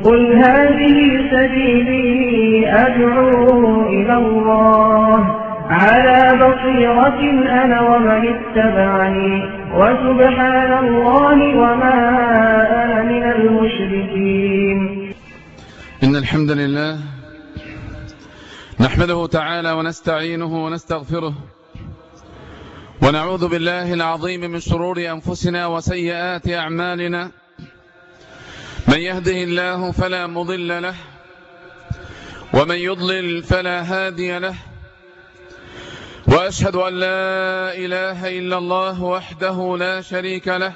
قل هذه سبيلي أدعو إلى الله على بصيرة أنا ومن اتبعني وسبحان الله وما أنا من المشركين. إن الحمد لله نحمده تعالى ونستعينه ونستغفره ونعوذ بالله العظيم من شرور أنفسنا وسيئات أعمالنا. من يهده الله فلا مضل له ومن يضلل فلا هادي له، وأشهد أن لا إله إلا الله وحده لا شريك له،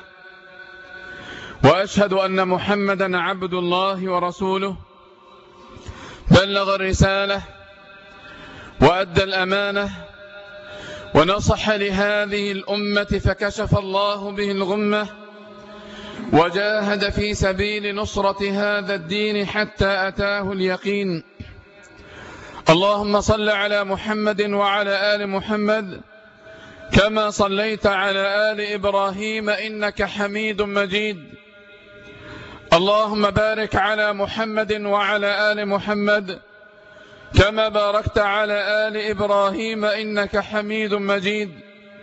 وأشهد أن محمدا عبد الله ورسوله، بلغ الرسالة وأدى الأمانة ونصح لهذه الأمة فكشف الله به الغمة وجاهد في سبيل نصرة هذا الدين حتى أتاه اليقين. اللهم صل على محمد وعلى آل محمد كما صليت على آل إبراهيم إنك حميد مجيد. اللهم بارك على محمد وعلى آل محمد كما باركت على آل إبراهيم إنك حميد مجيد.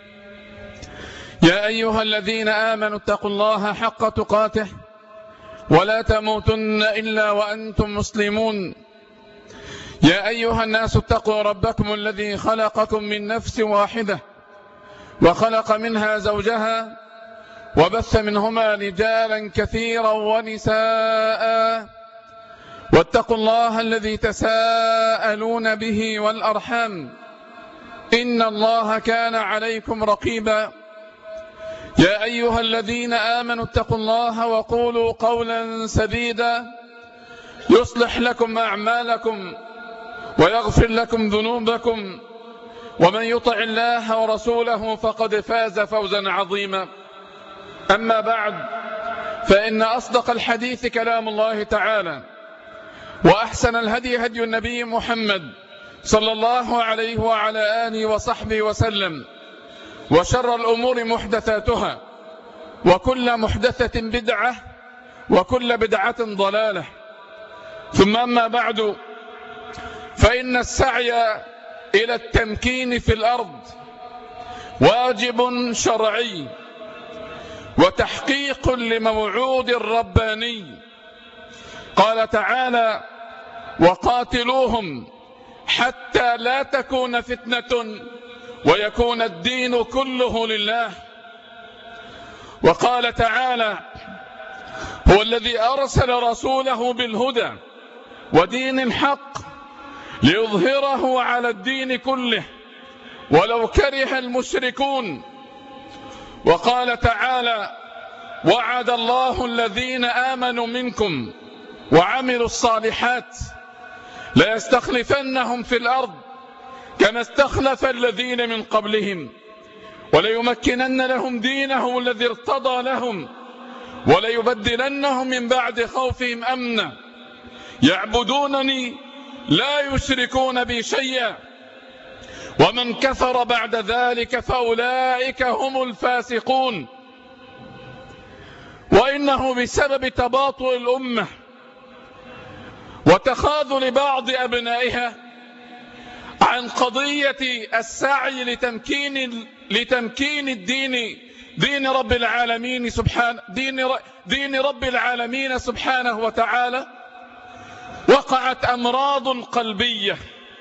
يا أيها الذين آمنوا اتقوا الله حق تقاته ولا تموتن إلا وأنتم مسلمون. يا أيها الناس اتقوا ربكم الذي خلقكم من نفس واحدة وخلق منها زوجها وبث منهما رجالا كثيرا ونساء، واتقوا الله الذي تساءلون به والأرحام إن الله كان عليكم رقيبا. يا أيها الذين آمنوا اتقوا الله وقولوا قولا سديدا يصلح لكم أعمالكم ويغفر لكم ذنوبكم، ومن يطع الله ورسوله فقد فاز فوزا عظيما. أما بعد، فإن أصدق الحديث كلام الله تعالى، وأحسن الهدي هدي النبي محمد صلى الله عليه وعلى آله وصحبه وسلم، وشر الأمور محدثاتها، وكل محدثة بدعة، وكل بدعة ضلالة. ثم أما بعد، فإن السعي إلى التمكين في الأرض واجب شرعي وتحقيق لموعود رباني. قال تعالى: وقاتلوهم حتى لا تكون فتنة ويكون الدين كله لله. وقال تعالى: هو الذي أرسل رسوله بالهدى ودين الحق ليظهره على الدين كله ولو كره المشركون. وقال تعالى: وعد الله الذين آمنوا منكم وعملوا الصالحات ليستخلفنهم في الأرض كما استخلف الذين من قبلهم وليمكنن لهم دينهم الذي ارتضى لهم وليبدلنهم من بعد خوفهم أمنا يعبدونني لا يشركون بي شيئا ومن كفر بعد ذلك فأولئك هم الفاسقون. وإنه بسبب تباطؤ الأمة وتخاذل بعض أبنائها عن قضية السعي لتمكين الدين، دين رب العالمين سبحانه، دين رب العالمين سبحانه وتعالى، وقعت أمراض قلبية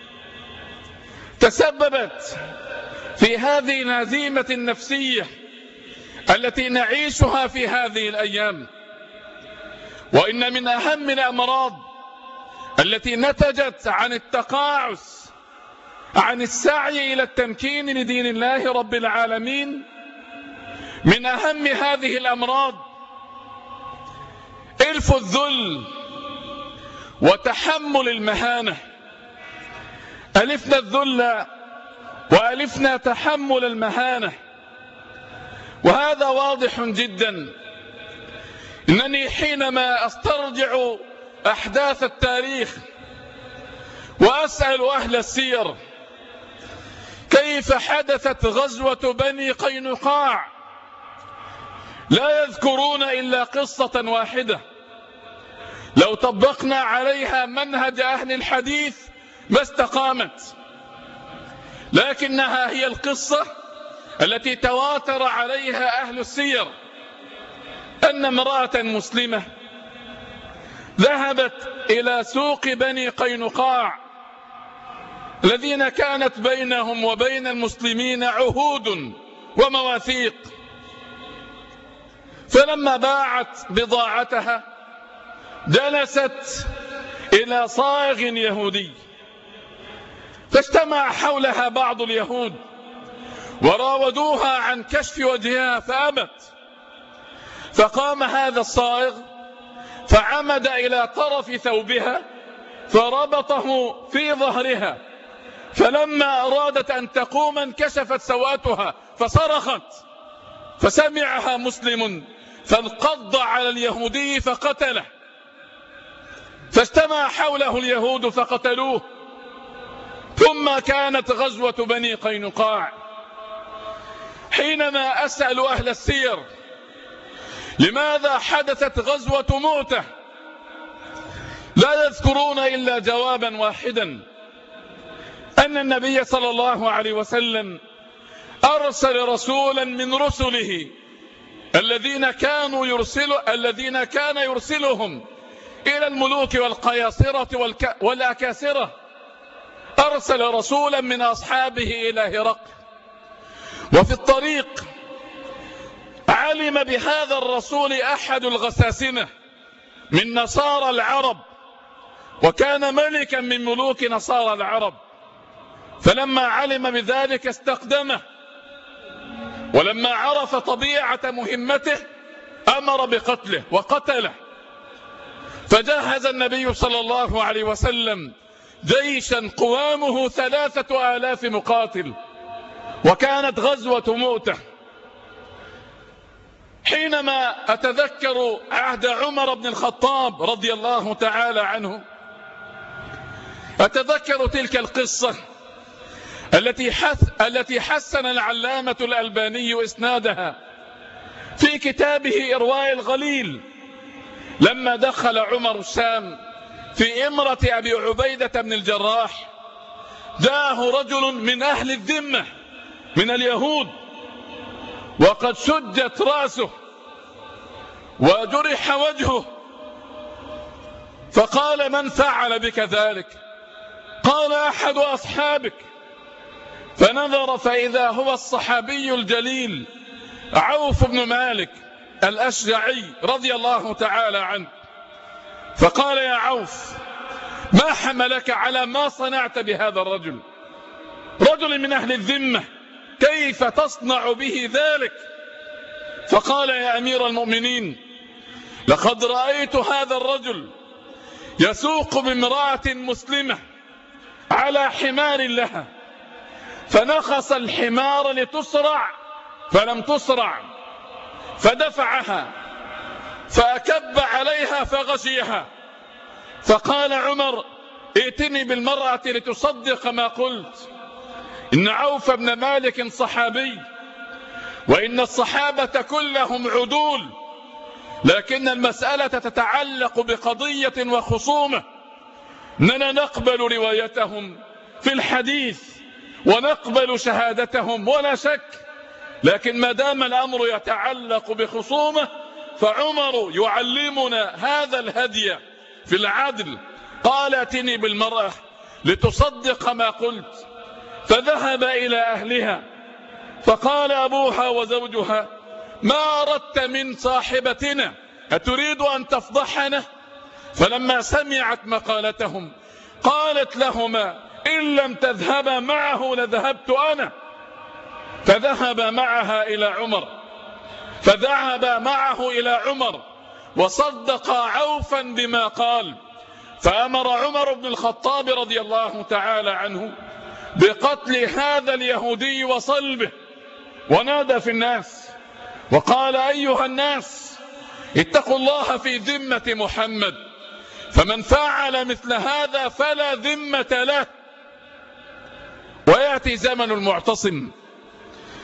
تسببت في هذه الهزيمة النفسية التي نعيشها في هذه الأيام. وإن من أهم الأمراض التي نتجت عن التقاعس عن السعي إلى التمكين لدين الله رب العالمين، من أهم هذه الأمراض إلف الذل وتحمل المهانة. ألفنا الذل وألفنا تحمل المهانة، وهذا واضح جدا. إنني حينما أسترجع أحداث التاريخ وأسأل أهل السير كيف حدثت غزوة بني قينقاع، لا يذكرون إلا قصة واحدة لو طبقنا عليها منهج أهل الحديث ما استقامت، لكنها هي القصة التي تواتر عليها أهل السير، أن امرأة مسلمة ذهبت إلى سوق بني قينقاع الذين كانت بينهم وبين المسلمين عهود ومواثيق، فلما باعت بضاعتها جلست إلى صاغ يهودي، فاجتمع حولها بعض اليهود وراودوها عن كشف وجهها فأبت، فقام هذا الصائغ فعمد إلى طرف ثوبها فربطه في ظهرها، فلما أرادت أن تقوم انكشفت سوءتها فصرخت، فسمعها مسلم فانقض على اليهودي فقتله، فاجتمع حوله اليهود فقتلوه. ثم كانت غزوة بني قينقاع. حينما أسأل أهل السير لماذا حدثت غزوة مؤتة لا يذكرون إلا جوابا واحدا، أن النبي صلى الله عليه وسلم أرسل رسولا من رسله الذين كان يرسلهم إلى الملوك والقياصرة والأكاسرة، أرسل رسولا من أصحابه إلى هرقل، وفي الطريق علم بهذا الرسول أحد الغساسنة من نصارى العرب، وكان ملكا من ملوك نصارى العرب، فلما علم بذلك استقدمه، ولما عرف طبيعة مهمته أمر بقتله وقتله، فجهز النبي صلى الله عليه وسلم جيشا قوامه 3000 مقاتل، وكانت غزوة مؤتة. حينما أتذكر عهد عمر بن الخطاب رضي الله تعالى عنه، أتذكر تلك القصة التي حسن العلامة الألباني إسنادها في كتابه إرواء الغليل، لما دخل عمر الشام في إمرة أبي عبيدة بن الجراح، جاءه رجل من أهل الذمة من اليهود وقد شجت رأسه وجرح وجهه، فقال: من فعل بك ذلك؟ قال: أحد أصحابك. فنظر فإذا هو الصحابي الجليل عوف بن مالك الأشجعي رضي الله تعالى عنه، فقال: يا عوف، ما حملك على ما صنعت بهذا الرجل؟ رجل من أهل الذمة، كيف تصنع به ذلك؟ فقال: يا أمير المؤمنين، لقد رأيت هذا الرجل يسوق بامرأة مسلمة على حمار لها، فنخس الحمار لتسرع فلم تسرع، فدفعها فأكب عليها فغشيها. فقال عمر: ائتني بالمرأة لتصدق ما قلت، إن عوف بن مالك صحابي، وإن الصحابة كلهم عدول، لكن المسألة تتعلق بقضية وخصومة، إننا نقبل روايتهم في الحديث ونقبل شهادتهم ولا شك، لكن ما دام الأمر يتعلق بخصومة فعمر يعلمنا هذا الهدي في العدل. قال: ائتني بالمرأة لتصدق ما قلت، فذهب إلى أهلها، فقال أبوها وزوجها: ما أردت من صاحبتنا؟ أتريد أن تفضحنا؟ فلما سمعت مقالتهم قالت لهما: إن لم تذهبا معه لذهبت أنا. فذهب معه إلى عمر وصدق عوفا بما قال، فأمر عمر بن الخطاب رضي الله تعالى عنه بقتل هذا اليهودي وصلبه، ونادى في الناس وقال: أيها الناس، اتقوا الله في ذمة محمد، فمن فعل مثل هذا فلا ذمة له. ويأتي زمن المعتصم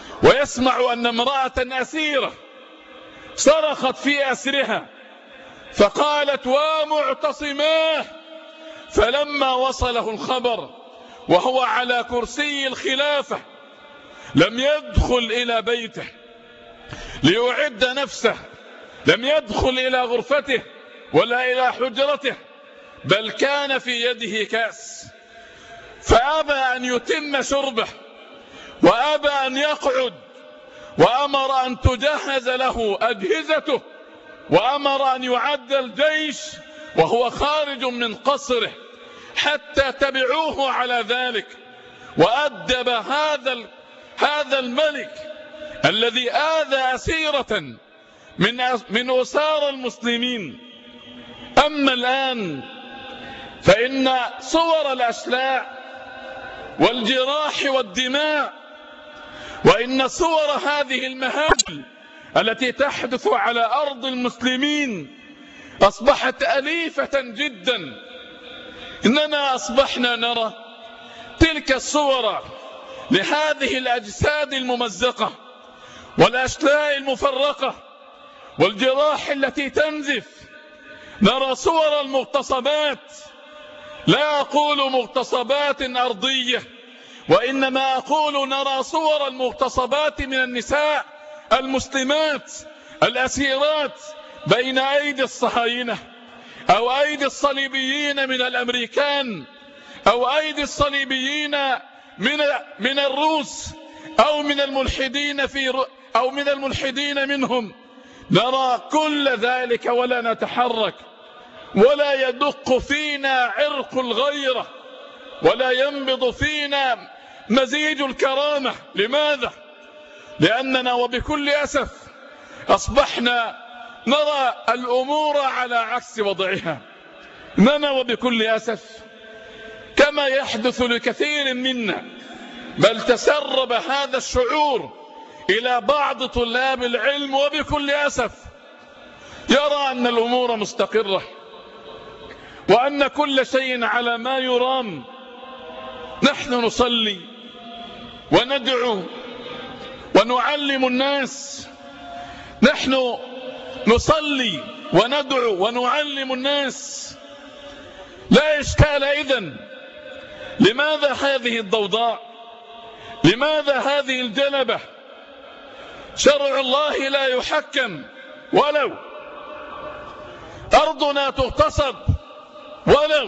ويسمع أن امرأة أسيرة صرخت في أسرها فقالت: ومعتصماه. فلما وصله الخبر وهو على كرسي الخلافة لم يدخل إلى بيته ليعد نفسه، لم يدخل إلى غرفته ولا إلى حجرته، بل كان في يده كأس، فأبى أن يتم شربه وأبى أن يقعد، وأمر أن تجهز له أجهزته، وأمر أن يعد الجيش وهو خارج من قصره حتى تبعوه على ذلك. وأدب هذا الملك الذي آذى أسيرة من أسار المسلمين. أما الآن فإن صور الأشلاء والجراح والدماء، وإن صور هذه المهازل التي تحدث على أرض المسلمين أصبحت أليفة جدا. إننا أصبحنا نرى تلك الصور لهذه الأجساد الممزقة والأشلاء المفرقة والجراح التي تنزف. نرى صور المغتصبات، لا أقول مغتصبات أرضية، وإنما أقول نرى صور المغتصبات من النساء المسلمات الأسيرات بين أيدي الصهاينة أو أيدي الصليبيين من الأمريكان أو أيدي الصليبيين من الروس أو من الملحدين منهم. نرى كل ذلك ولا نتحرك، ولا يدق فينا عرق الغيرة، ولا ينبض فينا مزيج الكرامة. لماذا؟ لأننا وبكل أسف أصبحنا نرى الأمور على عكس وضعها. إننا وبكل أسف كما يحدث لكثير منا، بل تسرب هذا الشعور إلى بعض طلاب العلم وبكل أسف، يرى أن الأمور مستقرة وأن كل شيء على ما يرام. نحن نصلي وندعو ونعلم الناس، نحن نصلي وندعو ونعلم الناس، لا إشكال. إذن لماذا هذه الضوضاء؟ لماذا هذه الجلبة؟ شرع الله لا يحكم، ولو أرضنا تغتصب، ولو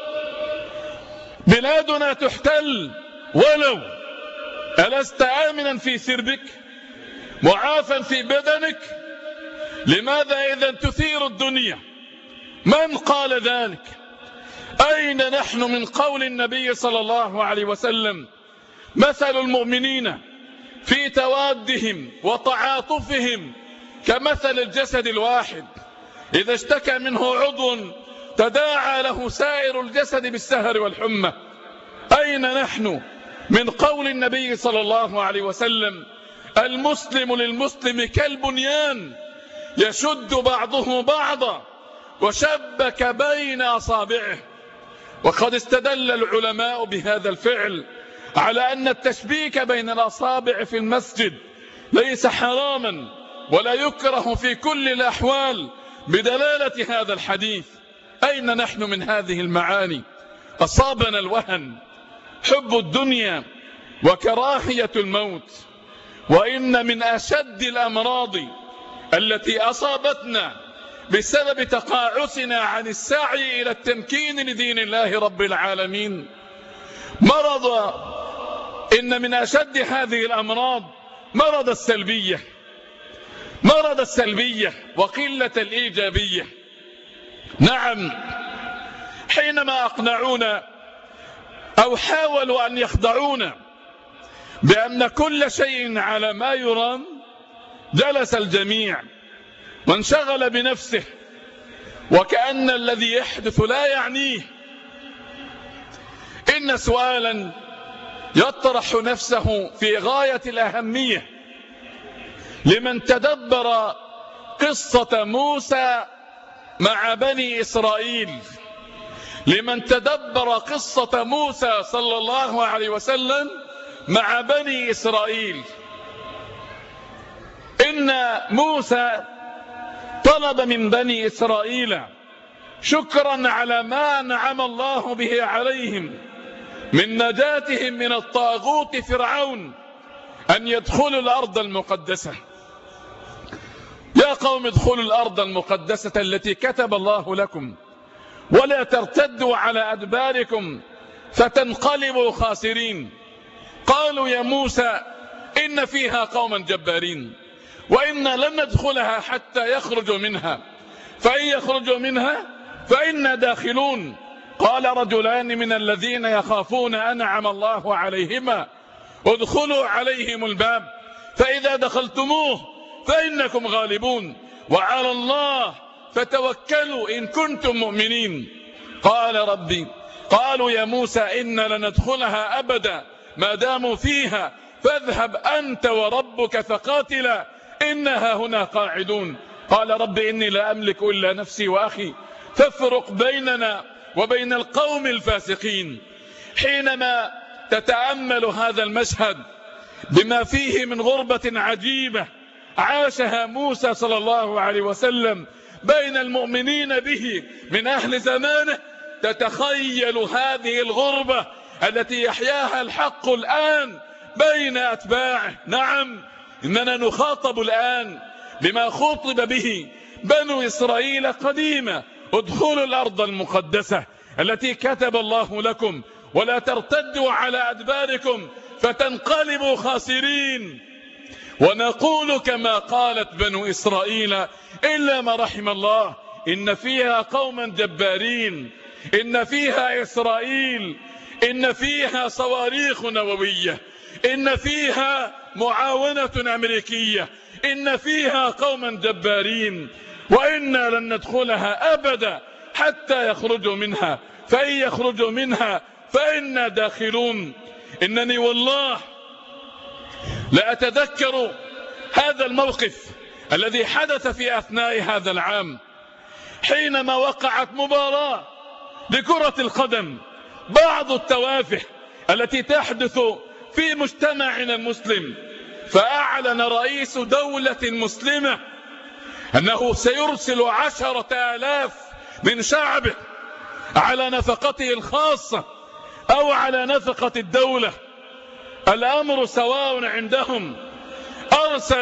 بلادنا تحتل، ولو. ألست آمنا في سربك معافا في بدنك؟ لماذا إذن تثير الدنيا؟ من قال ذلك؟ أين نحن من قول النبي صلى الله عليه وسلم: مثل المؤمنين في توادهم وتعاطفهم كمثل الجسد الواحد إذا اشتكى منه عضو تداعى له سائر الجسد بالسهر والحمى. أين نحن من قول النبي صلى الله عليه وسلم: المسلم للمسلم كالبنيان يشد بعضه بعضا وشبك بين أصابعه. وقد استدل العلماء بهذا الفعل على أن التشبيك بين الأصابع في المسجد ليس حراما ولا يكره في كل الأحوال بدلالة هذا الحديث. أين نحن من هذه المعاني؟ أصابنا الوهن، حب الدنيا، وكراهية الموت. وإن من أشد الأمراض التي أصابتنا بسبب تقاعسنا عن السعي إلى التمكين لدين الله رب العالمين إن من أشد هذه الأمراض مرض السلبية وقلة الإيجابية. نعم، حينما أقنعونا أو حاولوا أن يخدعونا بأن كل شيء على ما يرام، جلس الجميع وانشغل بنفسه وكأن الذي يحدث لا يعنيه. إن سؤالا يطرح نفسه في غاية الأهمية لمن تدبر قصة موسى مع بني إسرائيل، لمن تدبر قصة موسى صلى الله عليه وسلم مع بني إسرائيل. إن موسى طلب من بني إسرائيل شكرا على ما أنعم الله به عليهم من نجاتهم من الطاغوت فرعون أن يدخلوا الأرض المقدسة. يا قوم ادخلوا الأرض المقدسة التي كتب الله لكم ولا ترتدوا على أدباركم فتنقلبوا خاسرين. قالوا يا موسى إن فيها قوما جبارين وإنا لن ندخلها حتى يخرجوا منها فإن يخرجوا منها فإنا داخلون. قال رجلان من الذين يخافون أنعم الله عليهما ادخلوا عليهم الباب فإذا دخلتموه فإنكم غالبون وعلى الله فتوكلوا إن كنتم مؤمنين. قال ربي قالوا يا موسى إن لن ندخلها أبدا ما داموا فيها فاذهب أنت وربك فقاتلا إنها هنا قاعدون. قال رب إني لا أملك إلا نفسي وأخي فافرق بيننا وبين القوم الفاسقين. حينما تتأمل هذا المشهد بما فيه من غربة عجيبة عاشها موسى صلى الله عليه وسلم بين المؤمنين به من أهل زمانه، تتخيل هذه الغربة التي يحياها الحق الآن بين أتباعه. نعم، إننا نخاطب الآن بما خطب به بنو إسرائيل قديما: ادخلوا الأرض المقدسة التي كتب الله لكم ولا ترتدوا على أدباركم فتنقلبوا خاسرين. ونقول كما قالت بنو إسرائيل إلا ما رحم الله: إن فيها قوما جبارين، إن فيها إسرائيل، إن فيها صواريخ نووية، إن فيها معاونة أمريكية، إن فيها قوما جبارين وإنا لن ندخلها أبدا حتى يخرجوا منها فإن يخرجوا منها فإنا داخلون. إنني والله لا أتذكر هذا الموقف الذي حدث في أثناء هذا العام حينما وقعت مباراة لكرة القدم. بعض التوافه التي تحدث في مجتمعنا المسلم، فأعلن رئيس دولة مسلمة أنه سيرسل 10,000 من شعبه على نفقته الخاصة أو على نفقة الدولة، الأمر سواء عندهم. أرسل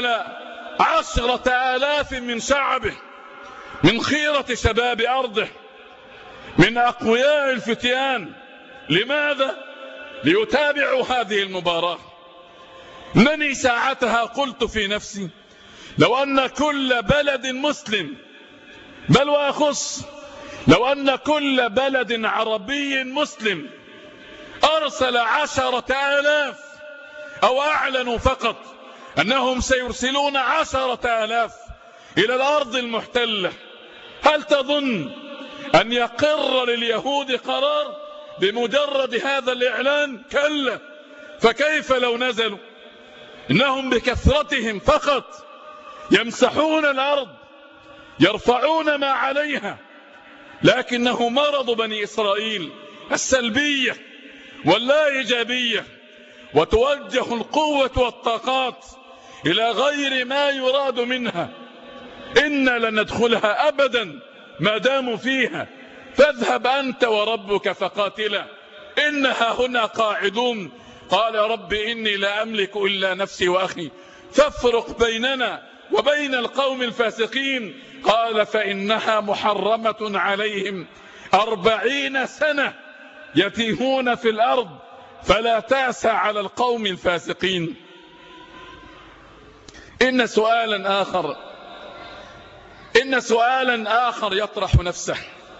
10,000 من شعبه، من خيرة شباب أرضه، من أقوياء الفتيان. لماذا؟ ليتابعوا هذه المباراة. إنني ساعتها قلت في نفسي: لو أن كل بلد مسلم، بل وأخص لو أن كل بلد عربي مسلم أرسل 10,000 أو أعلنوا فقط أنهم سيرسلون 10,000 إلى الأرض المحتلة، هل تظن أن يقر لليهود قرار بمجرد هذا الإعلان؟ كلا. فكيف لو نزلوا؟ إنهم بكثرتهم فقط يمسحون الأرض، يرفعون ما عليها، لكنه مرض بني إسرائيل السلبية واللا إيجابية، وتوجه القوة والطاقات إلى غير ما يراد منها. إنا لن ندخلها أبدا ما داموا فيها فاذهب أنت وربك فقاتلا إنها هنا قاعدون. قال رب إني لا أملك إلا نفسي وأخي فافرق بيننا وبين القوم الفاسقين. قال فإنها محرمة عليهم 40 سنة يتيهون في الأرض فلا تأسى على القوم الفاسقين. إن سؤالا آخر يطرح نفسه: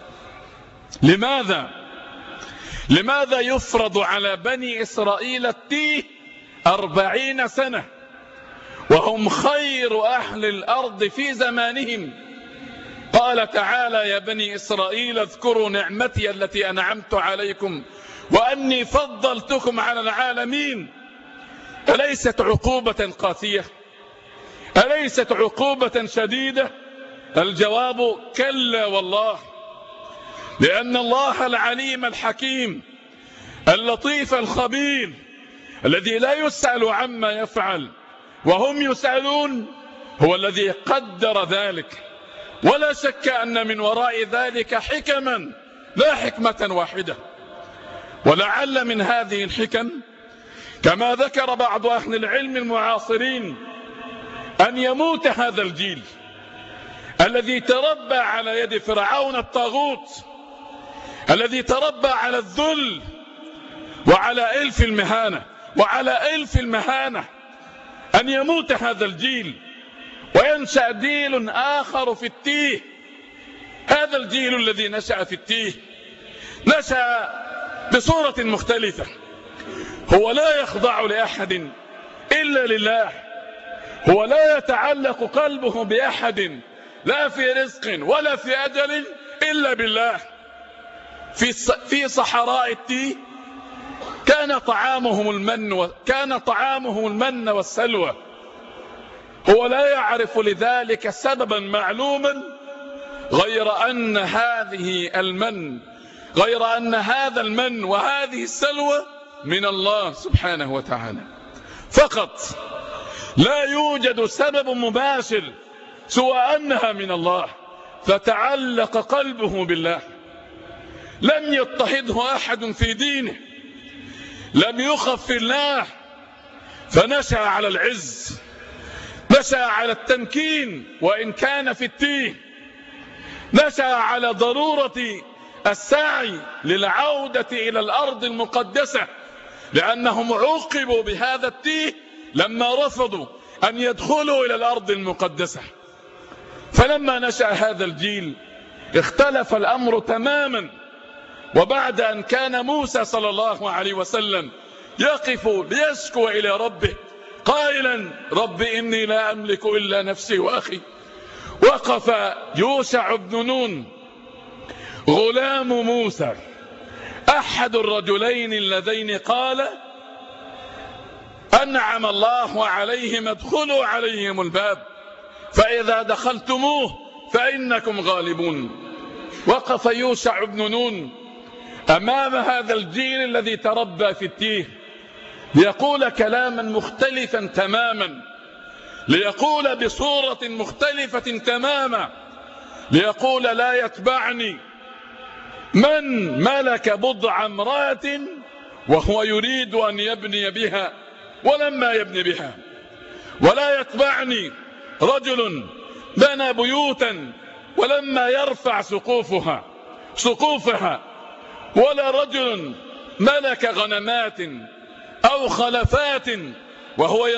لماذا يفرض على بني إسرائيل التيه 40 سنة وهم خير أهل الأرض في زمانهم؟ قال تعالى: يا بني إسرائيل اذكروا نعمتي التي أنعمت عليكم وأني فضلتكم على العالمين. أليست عقوبة قاسية؟ أليست عقوبة شديدة؟ الجواب كلا والله، لأن الله العليم الحكيم اللطيف الخبير الذي لا يسأل عما يفعل وهم يسألون هو الذي قدر ذلك. ولا شك أن من وراء ذلك حكما لا حكمة واحدة. ولعل من هذه الحكم كما ذكر بعض أهل العلم المعاصرين أن يموت هذا الجيل الذي تربى على يد فرعون الطاغوت، الذي تربى على الذل وعلى ألف المهانة، أن يموت هذا الجيل وينشأ جيل آخر في التيه. هذا الجيل الذي نشأ في التيه نشأ بصورة مختلفة، هو لا يخضع لأحد إلا لله، هو لا يتعلق قلبه بأحد لا في رزق ولا في أجل إلا بالله. في صحراء التيه كان طعامهم المن والسلوى. هو لا يعرف لذلك سببا معلوما غير أن هذا المن وهذه السلوى من الله سبحانه وتعالى فقط، لا يوجد سبب مباشر سوى أنها من الله، فتعلق قلبه بالله. لم يضطهده أحد في دينه، لم يخف في الله، فنشأ على العز، نشأ على التمكين وإن كان في التيه، نشأ على ضرورة السعي للعودة إلى الأرض المقدسة، لأنهم عوقبوا بهذا التيه لما رفضوا أن يدخلوا إلى الأرض المقدسة. فلما نشأ هذا الجيل اختلف الأمر تماما، وبعد أن كان موسى صلى الله عليه وسلم يقف ليشكو إلى ربه قائلا رب إني لا أملك إلا نفسي وأخي، وقف يوشع بن نون غلام موسى أحد الرجلين اللذين قال أنعم الله عليهم ادخلوا عليهم الباب فإذا دخلتموه فإنكم غالبون. وقف يوشع بن نون أمام هذا الجيل الذي تربى في التيه ليقول كلاما مختلفا تماما، ليقول بصورة مختلفة تماما، ليقول لا يتبعني من ملك بضع امرأة وهو يريد أن يبني بها ولما يبني بها، ولا يتبعني رجل بنى بيوتا ولما يرفع سقوفها، ولا رجل ملك غنمات أو خلفات وهو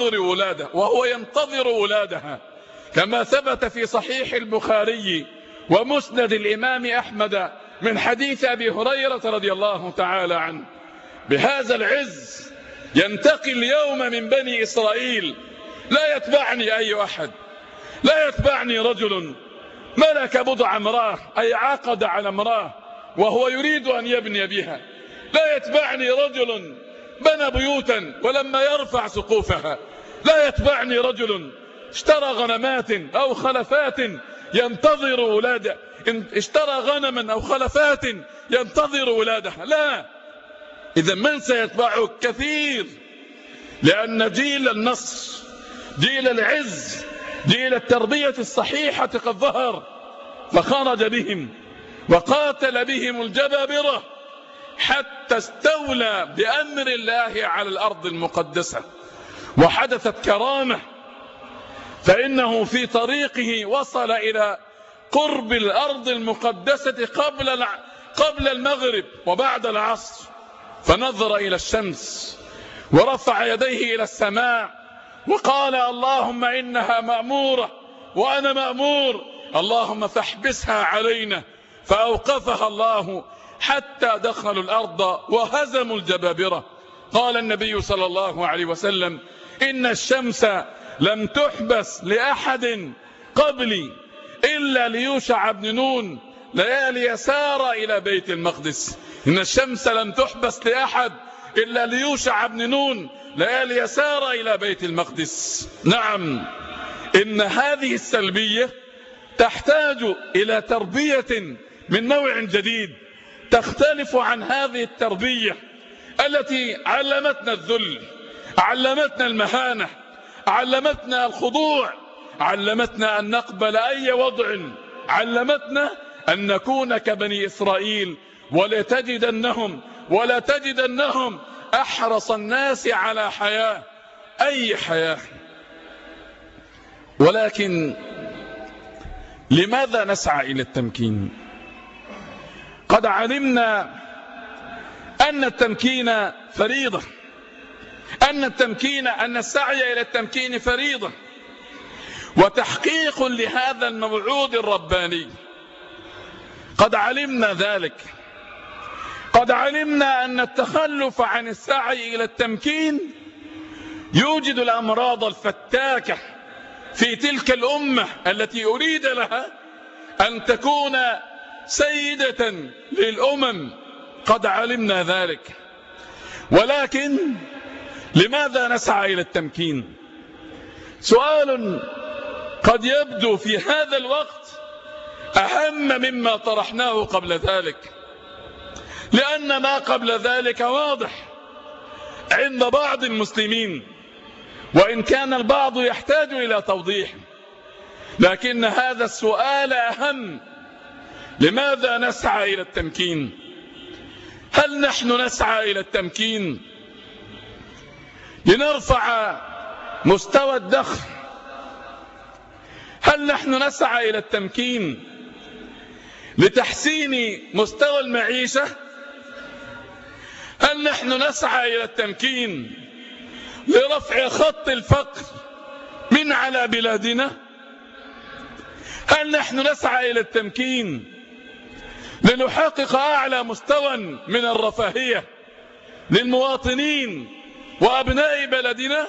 ينتظر ولادها، كما ثبت في صحيح البخاري ومسند الإمام أحمد من حديث أبي هريرة رضي الله تعالى عنه. بهذا العز ينتقي اليوم من بني إسرائيل، لا يتبعني أي أحد، لا يتبعني رجل ملك بضع امرأة أي عقد على امرأة وهو يريد أن يبني بها، لا يتبعني رجل بنى بيوتا ولما يرفع سقوفها، لا يتبعني رجل اشترى غنمات أو خلفات ينتظر ولادها، اشترى غنما أو خلفات ينتظر ولادها، لا. إذا من سيتبعك؟ كثير، لأن جيل النصر، جيل العز، جيل التربية الصحيحة قد ظهر، فخرج بهم وقاتل بهم الجبابرة حتى استولى بأمر الله على الأرض المقدسة، وحدثت كرامة، فإنه في طريقه وصل إلى قرب الأرض المقدسة قبل المغرب وبعد العصر، فنظر إلى الشمس ورفع يديه إلى السماء وقال اللهم إنها مأمورة وأنا مأمور، اللهم فاحبسها علينا، فأوقفها الله حتى دخلوا الأرض وهزموا الجبابرة. قال النبي صلى الله عليه وسلم إن الشمس لم تحبس لأحد قبلي إلا ليوشع بن نون ليالي سار إلى بيت المقدس. إن الشمس لم تحبس لأحد إلا ليوشع بن نون ليالي سار إلى بيت المقدس. نعم، إن هذه السلبية تحتاج إلى تربية من نوع جديد تختلف عن هذه التربية التي علمتنا الذل، علمتنا المهانة، علمتنا الخضوع، علمتنا أن نقبل أي وضع، علمتنا أن نكون كبني إسرائيل، ولا تجدنهم أحرص الناس على حياة، أي حياة. ولكن لماذا نسعى إلى التمكين؟ قد علمنا أن التمكين فريضة، أن السعي إلى التمكين فريضة وتحقيق لهذا الموعود الرباني. قد علمنا ذلك، قد علمنا أن التخلف عن السعي إلى التمكين يوجد الأمراض الفتاكة في تلك الأمة التي أريد لها أن تكون سيدة للأمم. قد علمنا ذلك، ولكن لماذا نسعى إلى التمكين؟ سؤال قد يبدو في هذا الوقت أهم مما طرحناه قبل ذلك، لأن ما قبل ذلك واضح عند بعض المسلمين، وإن كان البعض يحتاج إلى توضيح، لكن هذا السؤال أهم. لماذا نسعى إلى التمكين؟ هل نحن نسعى إلى التمكين لنرفع مستوى الدخل؟ هل نحن نسعى إلى التمكين لتحسين مستوى المعيشة؟ هل نحن نسعى إلى التمكين لرفع خط الفقر من على بلادنا؟ هل نحن نسعى إلى التمكين لنحقق أعلى مستوى من الرفاهية للمواطنين وأبناء بلدنا؟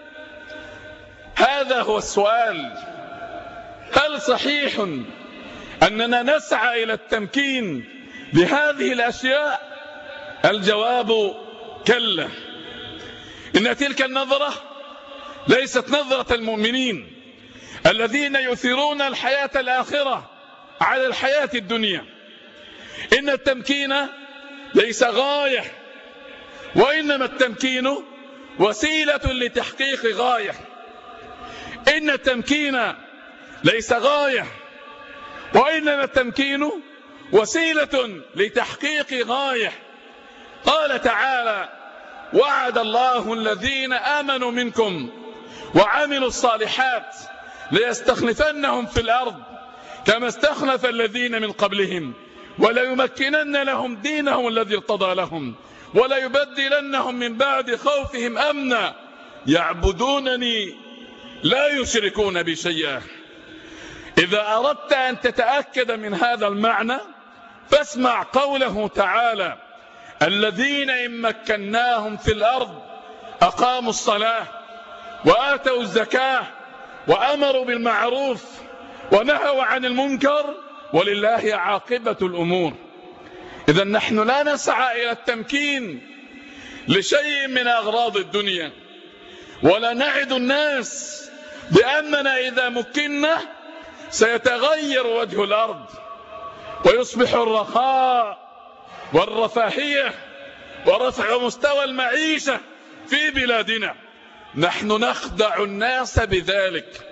هذا هو السؤال. هل صحيح أننا نسعى إلى التمكين لهذه الأشياء؟ الجواب كلا. إن تلك النظرة ليست نظرة المؤمنين الذين يثيرون الحياة الآخرة على الحياة الدنيا. إن التمكين ليس غاية، وإنما التمكين وسيلة لتحقيق غاية. إن التمكين ليس غاية، وإنما التمكين وسيلة لتحقيق غاية. قال تعالى: وعد الله الذين آمنوا منكم وعملوا الصالحات ليستخلفنهم في الأرض كما استخلف الذين من قبلهم وليمكنن لهم دينهم الذي ارتضى لهم وليبدلنهم من بعد خوفهم أمنا يعبدونني لا يشركون بي شيئا. إذا أردت أن تتأكد من هذا المعنى فاسمع قوله تعالى: الذين إن مكناهم في الأرض أقاموا الصلاة وآتوا الزكاة وأمروا بالمعروف ونهوا عن المنكر ولله عاقبة الأمور. إذا نحن لا نسعى إلى التمكين لشيء من أغراض الدنيا، ولا نعد الناس بأننا إذا مكنا سيتغير وجه الأرض ويصبح الرخاء والرفاهية ورفع مستوى المعيشة في بلادنا. نحن نخدع الناس بذلك،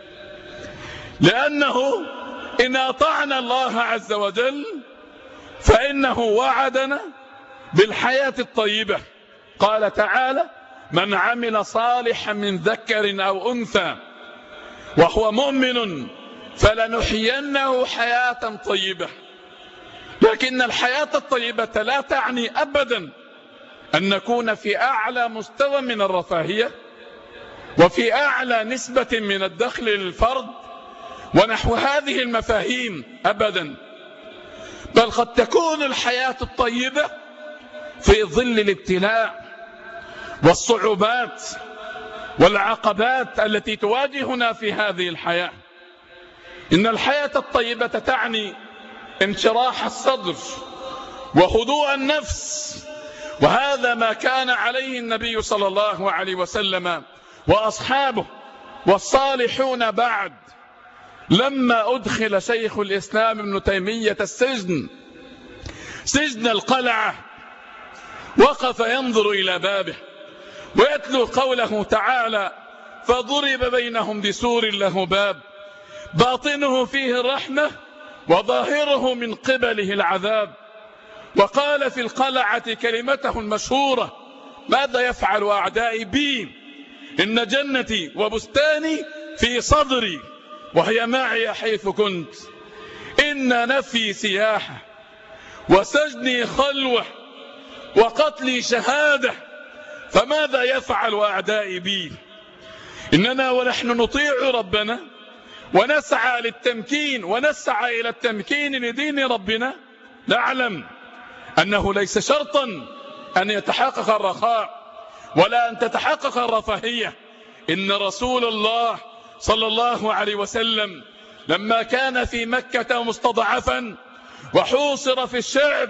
لأنه إن أطعنا الله عز وجل فإنه وعدنا بالحياة الطيبة. قال تعالى: من عمل صالحا من ذكر أو أنثى وهو مؤمن فلنحيينه حياة طيبة. لكن الحياة الطيبة لا تعني أبدا أن نكون في أعلى مستوى من الرفاهية وفي أعلى نسبة من الدخل للفرد ونحو هذه المفاهيم أبدا، بل قد تكون الحياة الطيبة في ظل الابتلاء والصعوبات والعقبات التي تواجهنا في هذه الحياة. إن الحياة الطيبة تعني انشراح الصدر وهدوء النفس، وهذا ما كان عليه النبي صلى الله عليه وسلم وأصحابه والصالحون بعد. لما أدخل شيخ الإسلام ابن تيمية السجن، سجن القلعة، وقف ينظر إلى بابه ويتلو قوله تعالى: فضرب بينهم بسور له باب باطنه فيه الرحمة وظاهره من قبله العذاب. وقال في القلعة كلمته المشهورة: ماذا يفعل أعدائي بي؟ إن جنتي وبستاني في صدري وهي معي حيث كنت، إن نفي سياحة وسجني خلوة وقتلي شهادة، فماذا يفعل أعدائي بي؟ إننا ونحن نطيع ربنا ونسعى للتمكين ونسعى إلى التمكين لدين ربنا، نعلم أنه ليس شرطا أن يتحقق الرخاء ولا أن تتحقق الرفاهية. إن رسول الله صلى الله عليه وسلم لما كان في مكة مستضعفا وحوصر في الشعب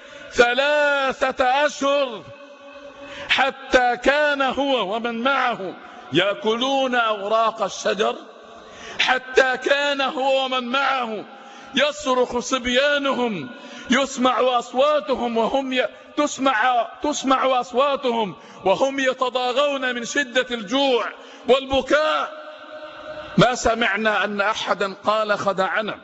3 أشهر حتى كان هو ومن معه يأكلون أوراق الشجر، حتى كان هو ومن معه يصرخ صبيانهم يسمع أصواتهم تسمع أصواتهم وهم يتضاغون من شدة الجوع والبكاء. ما سمعنا أن أحدا قال خدعنا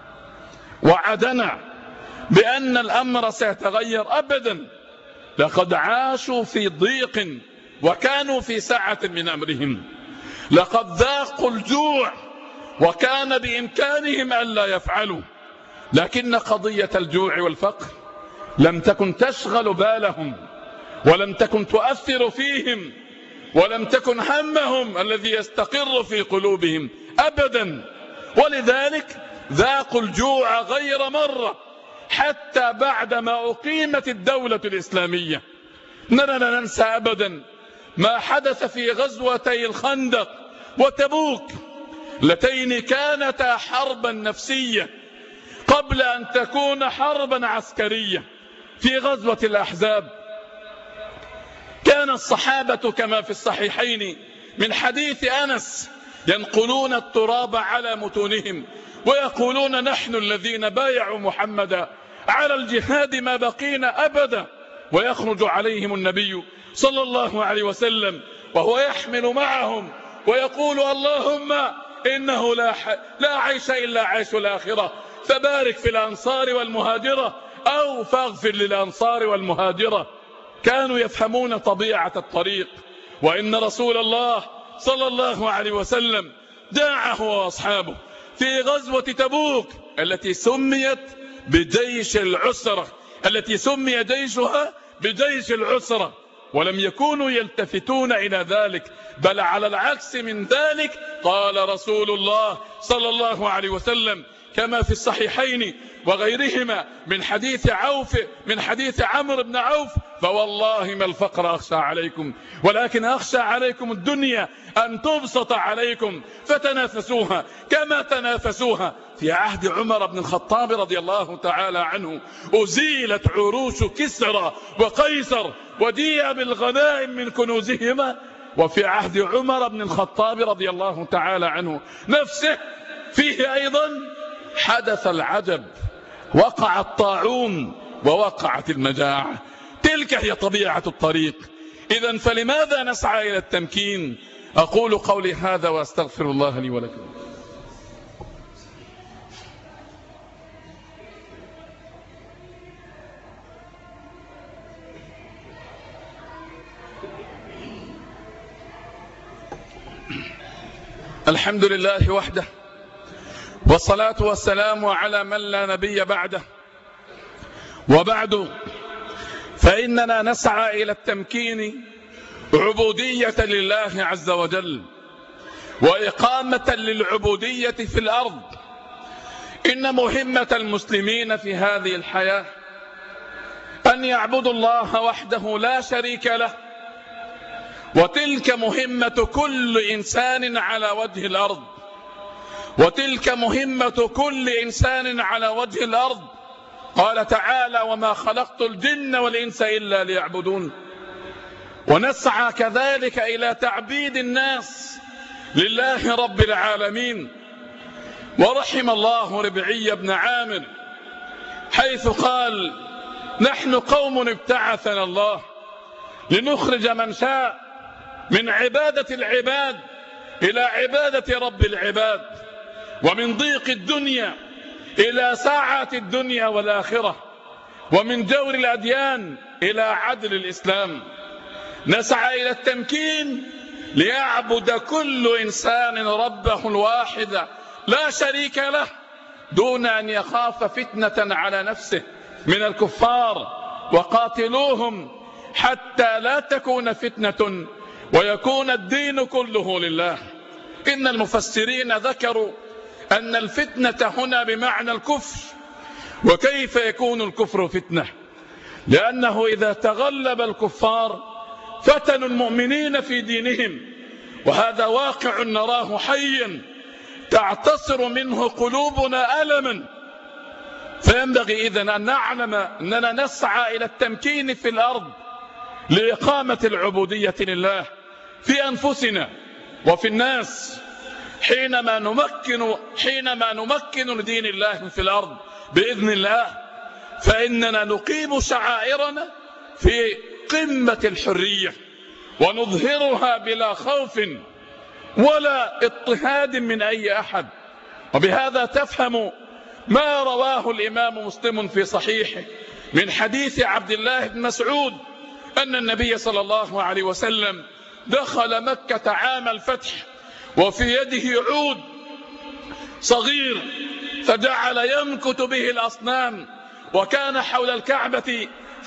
وعدنا بأن الأمر سيتغير أبدا. لقد عاشوا في ضيق وكانوا في سعة من أمرهم، لقد ذاقوا الجوع وكان بإمكانهم ألا يفعلوا، لكن قضية الجوع والفقر لم تكن تشغل بالهم ولم تكن تؤثر فيهم ولم تكن همهم الذي يستقر في قلوبهم أبدا. ولذلك ذاقوا الجوع غير مرة حتى بعدما أقيمت الدولة الإسلامية. لا ننسى أبدا ما حدث في غزوتي الخندق وتبوك، اللتين كانتا حربا نفسية قبل أن تكون حربا عسكرية. في غزوة الأحزاب كان الصحابة كما في الصحيحين من حديث أنس ينقلون التراب على متونهم ويقولون: نحن الذين بايعوا محمدا على الجهاد ما بقينا أبدا. ويخرج عليهم النبي صلى الله عليه وسلم وهو يحمل معهم ويقول: اللهم إنه لا عيش إلا عيش الآخرة، فبارك في الأنصار والمهاجرة أو فاغفر للأنصار والمهاجرة. كانوا يفهمون طبيعة الطريق. وإن رسول الله صلى الله عليه وسلم دعاه وأصحابه في غزوة تبوك التي سميت بجيش العسرة، التي سمي جيشها بجيش العسرة، ولم يكونوا يلتفتون إلى ذلك، بل على العكس من ذلك. قال رسول الله صلى الله عليه وسلم كما في الصحيحين وغيرهما من حديث عمرو بن عوف: فوالله ما الفقر أخشى عليكم ولكن أخشى عليكم الدنيا أن تبسط عليكم فتنافسوها كما تنافسوها في عهد عمر بن الخطاب رضي الله تعالى عنه. أزيلت عروش كسرى وقيصر وديع بالغنائم من كنوزهما، وفي عهد عمر بن الخطاب رضي الله تعالى عنه نفسه فيه أيضا حدث العجب، وقع الطاعون ووقعت المجاعة. تلك هي طبيعة الطريق. إذن فلماذا نسعى إلى التمكين؟ أقول قولي هذا وأستغفر الله لي ولكم. الحمد لله وحده، والصلاة والسلام على من لا نبي بعده. وبعد، فإننا نسعى إلى التمكين عبودية لله عز وجل وإقامة للعبودية في الأرض. إن مهمة المسلمين في هذه الحياة أن يعبدوا الله وحده لا شريك له، وتلك مهمة كل إنسان على وجه الأرض، وتلك مهمة كل إنسان على وجه الأرض. قال تعالى: وما خلقت الجن والإنس إلا ليعبدون. ونسعى كذلك إلى تعبيد الناس لله رب العالمين. ورحم الله ربعي بن عامر حيث قال: نحن قوم ابتعثنا الله لنخرج من شاء من عبادة العباد إلى عبادة رب العباد. ومن ضيق الدنيا إلى ساعة الدنيا والآخرة، ومن جور الأديان إلى عدل الإسلام. نسعى إلى التمكين ليعبد كل إنسان ربه الواحد لا شريك له، دون أن يخاف فتنة على نفسه من الكفار. وقاتلوهم حتى لا تكون فتنة ويكون الدين كله لله. إن المفسرين ذكروا أن الفتنة هنا بمعنى الكفر. وكيف يكون الكفر فتنة؟ لأنه إذا تغلب الكفار فتنوا المؤمنين في دينهم، وهذا واقع نراه حيا تعتصر منه قلوبنا ألما. فينبغي إذن أن نعلم أننا نسعى إلى التمكين في الأرض لإقامة العبودية لله في أنفسنا وفي الناس. حينما نمكن لدين الله في الأرض بإذن الله، فإننا نقيم شعائرنا في قمة الحرية ونظهرها بلا خوف ولا اضطهاد من أي أحد. وبهذا تفهم ما رواه الإمام مسلم في صحيحه من حديث عبد الله بن مسعود أن النبي صلى الله عليه وسلم دخل مكة عام الفتح وفي يده عود صغير، فجعل ينكت به الأصنام، وكان حول الكعبة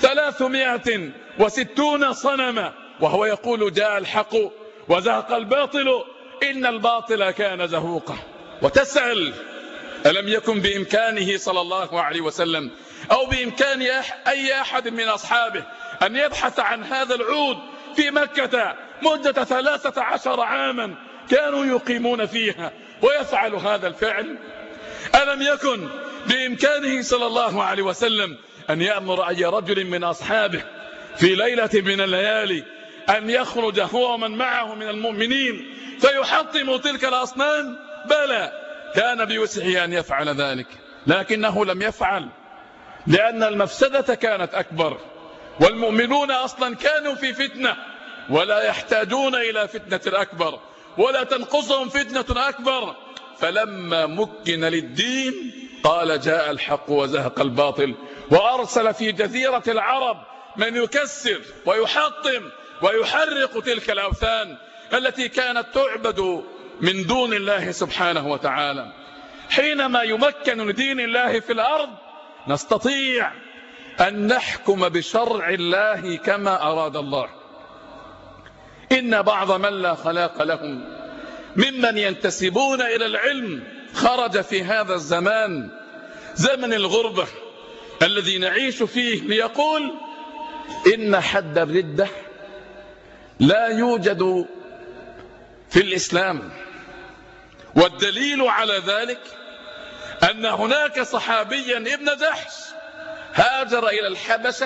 360 صنما، وهو يقول: جاء الحق وزهق الباطل إن الباطل كان زهوقا. وتسأل: ألم يكن بإمكانه صلى الله عليه وسلم أو بإمكان أي أحد من أصحابه أن يبحث عن هذا العود في مكة مدة 13 عاما كانوا يقيمون فيها ويفعل هذا الفعل؟ ألم يكن بإمكانه صلى الله عليه وسلم أن يأمر أي رجل من أصحابه في ليلة من الليالي أن يخرج هو ومن معه من المؤمنين فيحطموا تلك الأصنام؟ بلى، كان بوسعه أن يفعل ذلك، لكنه لم يفعل لأن المفسدة كانت أكبر، والمؤمنون أصلا كانوا في فتنة ولا يحتاجون إلى فتنة أكبر ولا تنقصهم فتنة أكبر. فلما مكن للدين قال: جاء الحق وزهق الباطل، وأرسل في جزيرة العرب من يكسر ويحطم ويحرق تلك الأوثان التي كانت تعبد من دون الله سبحانه وتعالى. حينما يمكن لدين الله في الأرض نستطيع أن نحكم بشرع الله كما أراد الله. إن بعض من لا خلاق لهم ممن ينتسبون إلى العلم خرج في هذا الزمان، زمن الغربة الذي نعيش فيه، ليقول إن حد الردة لا يوجد في الإسلام. والدليل على ذلك أن هناك صحابيا ابن جحش هاجر إلى الحبشة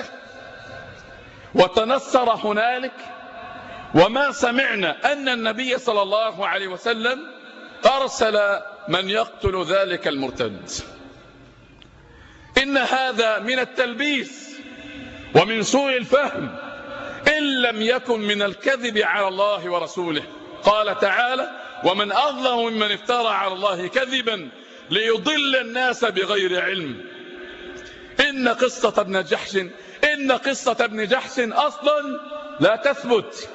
وتنصر هنالك، وما سمعنا أن النبي صلى الله عليه وسلم أرسل من يقتل ذلك المرتد. إن هذا من التلبيس ومن سوء الفهم، إن لم يكن من الكذب على الله ورسوله. قال تعالى: ومن أظلم ممن افترى على الله كذبا ليضل الناس بغير علم. إن قصة ابن جحش أصلا لا تثبت،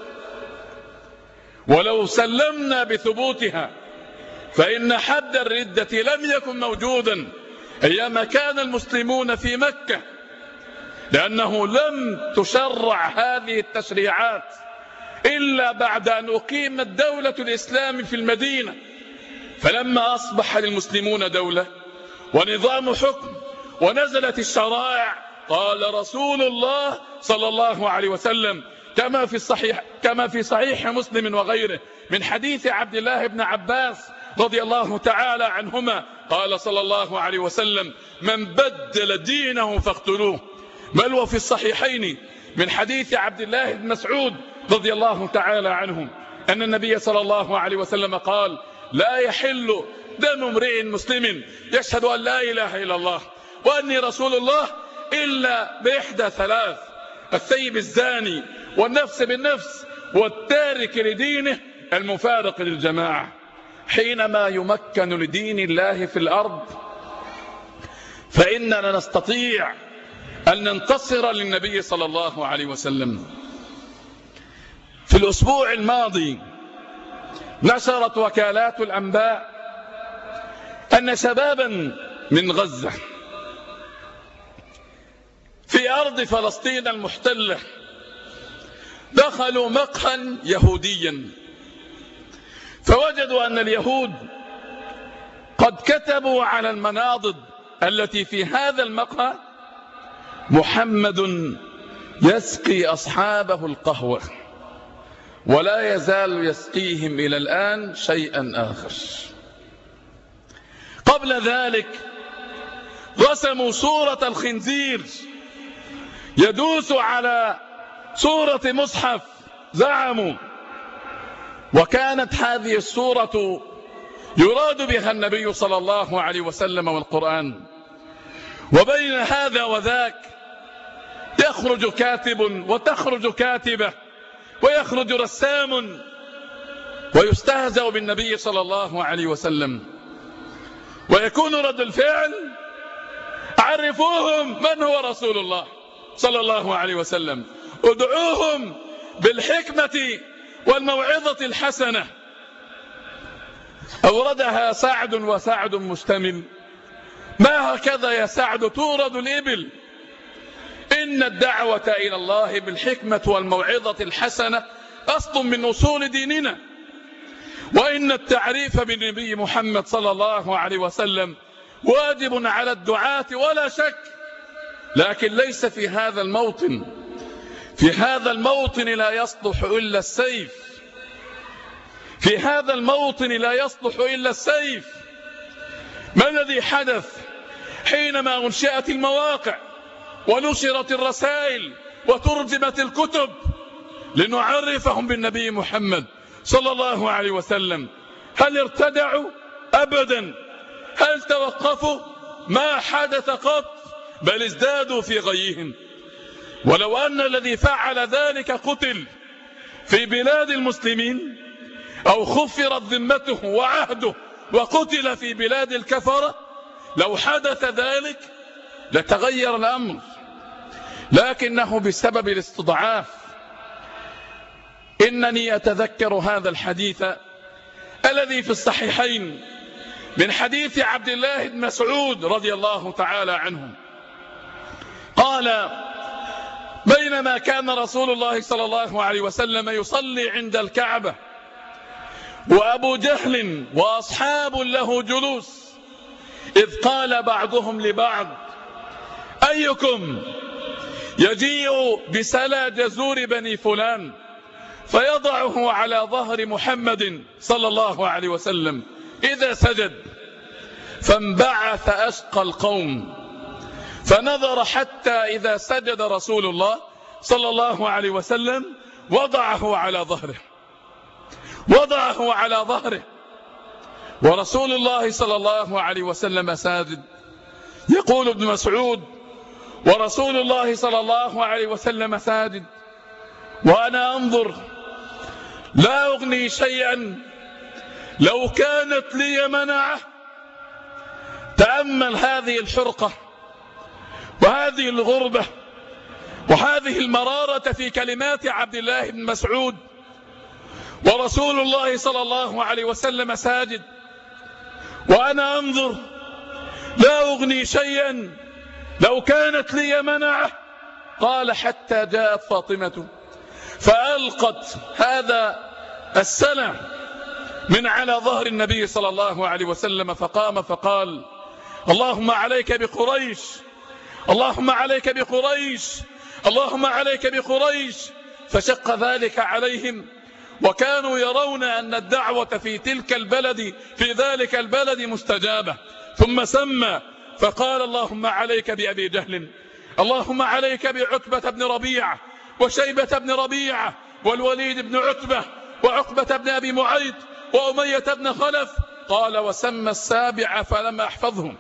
ولو سلمنا بثبوتها فإن حد الردة لم يكن موجودا أيام كان المسلمون في مكة، لأنه لم تشرع هذه التشريعات إلا بعد أن أقيمت دولة الإسلام في المدينة. فلما أصبح للمسلمون دولة ونظام حكم ونزلت الشرائع، قال رسول الله صلى الله عليه وسلم كما في صحيح مسلم وغيره من حديث عبد الله بن عباس رضي الله تعالى عنهما، قال صلى الله عليه وسلم: من بدل دينه فاقتلوه. بل وفي الصحيحين من حديث عبد الله بن مسعود رضي الله تعالى عنهم أن النبي صلى الله عليه وسلم قال: لا يحل دم امرئ مسلم يشهد أن لا إله إلا الله وأني رسول الله إلا بإحدى ثلاث: الثيب الزاني، والنفس بالنفس، والتارك لدينه، المفارق للجماعة. حينما يمكن لدين الله في الأرض فإننا نستطيع أن ننتصر للنبي صلى الله عليه وسلم. في الأسبوع الماضي نشرت وكالات الأنباء أن شبابا من غزة في أرض فلسطين المحتلة دخلوا مقهى يهوديا، فوجدوا أن اليهود قد كتبوا على المناضد التي في هذا المقهى: محمد يسقي أصحابه القهوة ولا يزال يسقيهم إلى الآن شيئا آخر. قبل ذلك رسموا صورة الخنزير يدوس على صورة مصحف زعموا، وكانت هذه الصورة يراد بها النبي صلى الله عليه وسلم والقرآن. وبين هذا وذاك يخرج كاتب وتخرج كاتبة ويخرج رسام ويستهزأ بالنبي صلى الله عليه وسلم، ويكون رد الفعل: عرفوهم من هو رسول الله صلى الله عليه وسلم، ادعوهم بالحكمة والموعظة الحسنة. أوردها سعد وسعد مشتمل: ما هكذا يا سعد تورد الإبل، إن الدعوة إلى الله بالحكمة والموعظة الحسنة أصل من أصول ديننا، وإن التعريف بالنبي محمد صلى الله عليه وسلم واجب على الدعاة ولا شك، لكن ليس في هذا الموطن. في هذا الموطن لا يصلح إلا السيف، في هذا الموطن لا يصلح إلا السيف. ما الذي حدث حينما أنشئت المواقع ونشرت الرسائل وترجمت الكتب لنعرفهم بالنبي محمد صلى الله عليه وسلم؟ هل ارتدعوا؟ أبدا. هل توقفوا؟ ما حدث قط، بل ازدادوا في غيهم. ولو أن الذي فعل ذلك قتل في بلاد المسلمين أو خفرت ذمته وعهده وقتل في بلاد الكفرة، لو حدث ذلك لتغير الأمر، لكنه بسبب الاستضعاف. إنني أتذكر هذا الحديث الذي في الصحيحين من حديث عبد الله بن مسعود رضي الله تعالى عنه قال: بينما كان رسول الله صلى الله عليه وسلم يصلي عند الكعبة وأبو جهل وأصحاب له جلوس، إذ قال بعضهم لبعض: أيكم يجيء بسلا جزور بني فلان فيضعه على ظهر محمد صلى الله عليه وسلم إذا سجد؟ فانبعث أشقى القوم فنظر حتى إذا سجد رسول الله صلى الله عليه وسلم وضعه على ظهره، ورسول الله صلى الله عليه وسلم ساجد. يقول ابن مسعود: ورسول الله صلى الله عليه وسلم ساجد وأنا أنظر لا أغني شيئا لو كانت لي منعه. تأمل هذه الحرقة وهذه الغربة وهذه المرارة في كلمات عبد الله بن مسعود. ورسول الله صلى الله عليه وسلم ساجد وأنا أنظر لا أغني شيئا لو كانت لي منعه. قال: حتى جاءت فاطمة فألقت هذا السلع من على ظهر النبي صلى الله عليه وسلم، فقام فقال: اللهم عليك بقريش، اللهم عليك بقريش، اللهم عليك بقريش. فشق ذلك عليهم، وكانوا يرون أن الدعوة في ذلك البلد مستجابة. ثم سمى فقال: اللهم عليك بأبي جهل، اللهم عليك بعتبة بن ربيعة وشيبة بن ربيعة والوليد بن عتبة وعقبة بن أبي معيط وأمية بن خلف. قال: وسمى السابع فلم أحفظهم.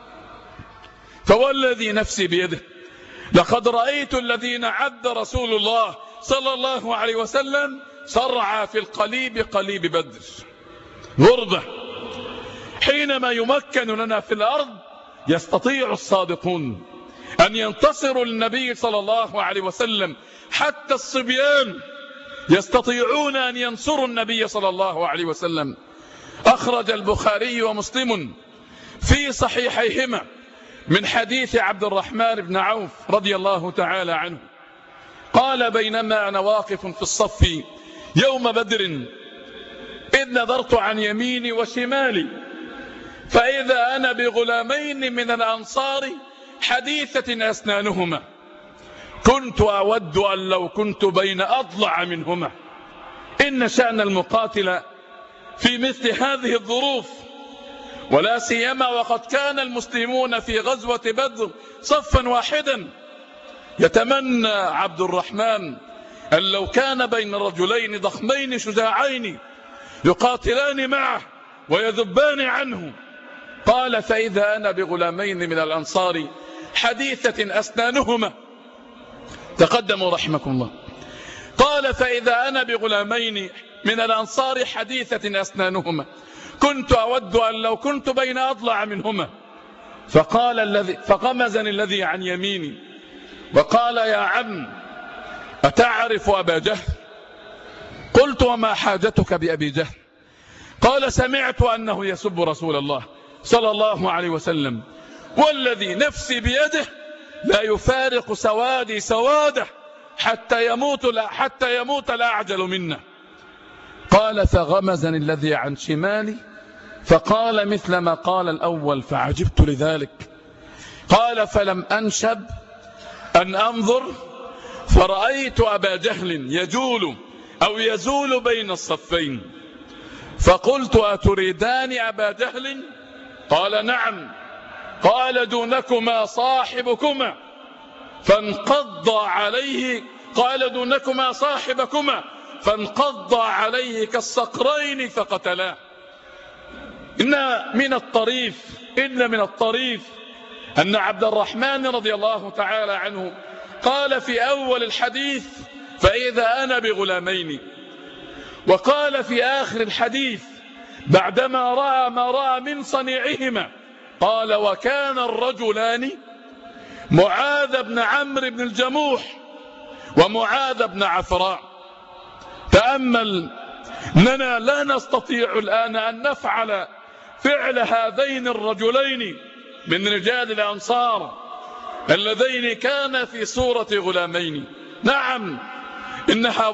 فوالذي نفسي بيده لقد رأيت الذين عد رسول الله صلى الله عليه وسلم صرعى في القليب قليب بدر. غربة. حينما يمكن لنا في الأرض يستطيع الصادقون أن ينتصروا للنبي صلى الله عليه وسلم، حتى الصبيان يستطيعون أن ينصروا النبي صلى الله عليه وسلم. أخرج البخاري ومسلم في صحيحيهما من حديث عبد الرحمن بن عوف رضي الله تعالى عنه قال: بينما أنا واقف في الصف يوم بدر إذ نظرت عن يميني وشمالي فإذا أنا بغلامين من الأنصار حديثة أسنانهما، كنت أود أن لو كنت بين أضلع منهما. إن شأن المقاتل في مثل هذه الظروف، ولا سيما وقد كان المسلمون في غزوة بدر صفا واحدا، يتمنى عبد الرحمن أن لو كان بين رجلين ضخمين شجاعين يقاتلان معه ويذبان عنه. قال: فإذا أنا بغلامين من الأنصار حديثة أسنانهما، تقدموا رحمكم الله. قال: فإذا أنا بغلامين من الأنصار حديثة أسنانهما، كنت أود أن لو كنت بين أضلع منهما. فغمزني الذي عن يميني وقال: يا عم، أتعرف أبا جهل؟ قلت: وما حاجتك بأبي جهل؟ قال: سمعت أنه يسب رسول الله صلى الله عليه وسلم، والذي نفسي بيده لا يفارق سوادي سواده حتى يموت الأعجل منا. قال: فغمزني الذي عن شمالي فقال مثل ما قال الأول، فعجبت لذلك. قال: فلم أنشب أن أنظر فرأيت أبا جهل يجول أو يزول بين الصفين، فقلت: أتريدان أبا جهل؟ قال: نعم. قال: دونكما صاحبكما، فانقض عليه. قال: دونكما صاحبكما، فانقض عليه كالصقرين فقتلاه. إن من الطريف أن عبد الرحمن رضي الله تعالى عنه قال في أول الحديث: فإذا أنا بغلامين، وقال في آخر الحديث بعدما رأى ما رأى من صنيعهما قال: وكان الرجلان معاذ بن عمرو بن الجموح ومعاذ بن عفراء. تأمل أننا لا نستطيع الآن أن نفعل فعل هذين الرجلين من رجال الأنصار اللذين كان في صورة غلامين. نعم، إنها